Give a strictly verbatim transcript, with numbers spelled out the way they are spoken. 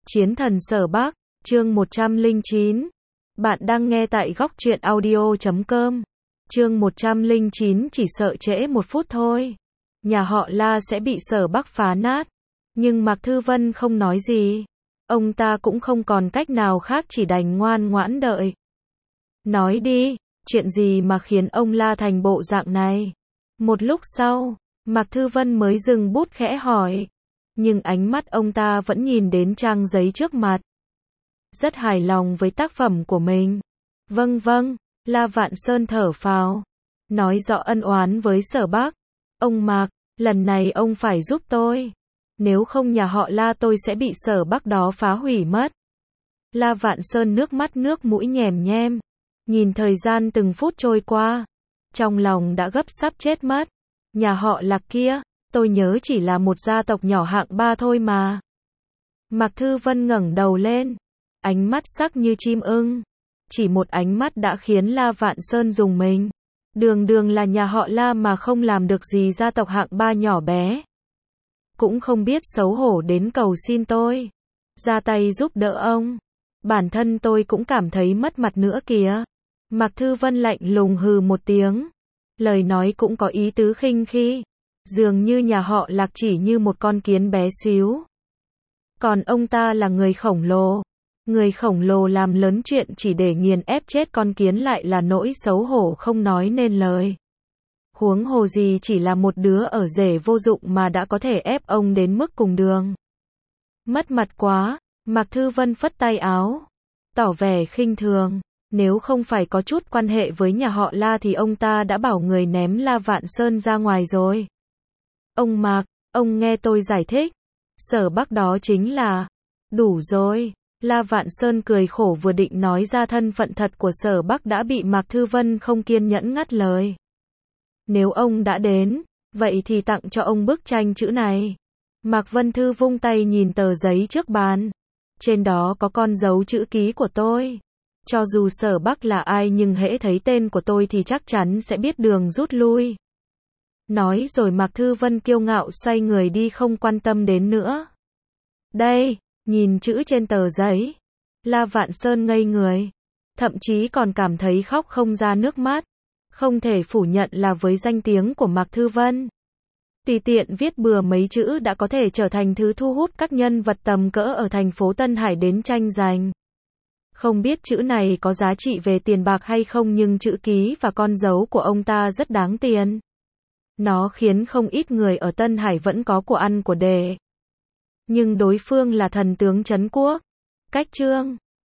Chiến thần Sở Bắc, chương một trăm lẻ chín. Bạn đang nghe tại góc truyện audio chấm com. Chương một trăm lẻ chín, chỉ sợ trễ một phút thôi. Nhà họ La sẽ bị Sở Bắc phá nát. Nhưng Mạc Thư Vân không nói gì. Ông ta cũng không còn cách nào khác, chỉ đành ngoan ngoãn đợi. Nói đi, chuyện gì mà khiến ông La thành bộ dạng này? Một lúc sau, Mạc Thư Vân mới dừng bút khẽ hỏi. Nhưng ánh mắt ông ta vẫn nhìn đến trang giấy trước mặt. Rất hài lòng với tác phẩm của mình. Vâng vâng, La Vạn Sơn thở phào. Nói rõ ân oán với Sở Bắc. Ông Mạc, lần này ông phải giúp tôi. Nếu không nhà họ La tôi sẽ bị Sở Bắc đó phá hủy mất. La Vạn Sơn nước mắt nước mũi nhèm nhem. Nhìn thời gian từng phút trôi qua. Trong lòng đã gấp sắp chết mất. Nhà họ Lạc kia, tôi nhớ chỉ là một gia tộc nhỏ hạng ba thôi mà. Mạc Thư Vân ngẩng đầu lên. Ánh mắt sắc như chim ưng. Chỉ một ánh mắt đã khiến La Vạn Sơn rùng mình. Đường đường là nhà họ La mà không làm được gì gia tộc hạng ba nhỏ bé. Cũng không biết xấu hổ đến cầu xin tôi. Ra tay giúp đỡ ông. Bản thân tôi cũng cảm thấy mất mặt nữa kìa. Mạc Thư Vân lạnh lùng hừ một tiếng. Lời nói cũng có ý tứ khinh khi. Dường như nhà họ Lạc chỉ như một con kiến bé xíu. Còn ông ta là người khổng lồ. Người khổng lồ làm lớn chuyện chỉ để nghiền ép chết con kiến lại là nỗi xấu hổ không nói nên lời. Huống hồ gì chỉ là một đứa ở rể vô dụng mà đã có thể ép ông đến mức cùng đường. Mất mặt quá, Mạc Thư Vân phất tay áo. Tỏ vẻ khinh thường. Nếu không phải có chút quan hệ với nhà họ La thì ông ta đã bảo người ném La Vạn Sơn ra ngoài rồi. Ông Mạc, ông nghe tôi giải thích. Sở Bắc đó chính là... Đủ rồi. La Vạn Sơn cười khổ vừa định nói ra thân phận thật của Sở Bắc đã bị Mạc Thư Vân không kiên nhẫn ngắt lời. Nếu ông đã đến, vậy thì tặng cho ông bức tranh chữ này. Mạc Vân Thư vung tay nhìn tờ giấy trước bàn. Trên đó có con dấu chữ ký của tôi. Cho dù Sở Bắc là ai nhưng hễ thấy tên của tôi thì chắc chắn sẽ biết đường rút lui. Nói rồi Mạc Thư Vân kiêu ngạo xoay người đi không quan tâm đến nữa. Đây, nhìn chữ trên tờ giấy. La Vạn Sơn ngây người. Thậm chí còn cảm thấy khóc không ra nước mắt. Không thể phủ nhận là với danh tiếng của Mạc Thư Vân. Tùy tiện viết bừa mấy chữ đã có thể trở thành thứ thu hút các nhân vật tầm cỡ ở thành phố Tân Hải đến tranh giành. Không biết chữ này có giá trị về tiền bạc hay không nhưng chữ ký và con dấu của ông ta rất đáng tiền. Nó khiến không ít người ở Tân Hải vẫn có của ăn của để. Nhưng đối phương là thần tướng trấn quốc. Cách chương